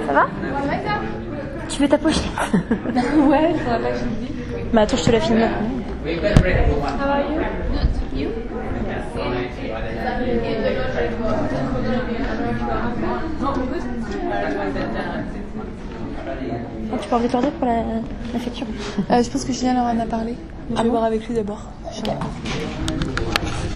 Ça va? Tu veux ta pochette? Ouais, faudrait pas que je le dise. Bah attends, je te la filme maintenant. How are you? You? Oh, tu peux enlever ton doigt pour la facture? Je pense que Julien leur en a parlé. Je vais voir avec lui d'abord.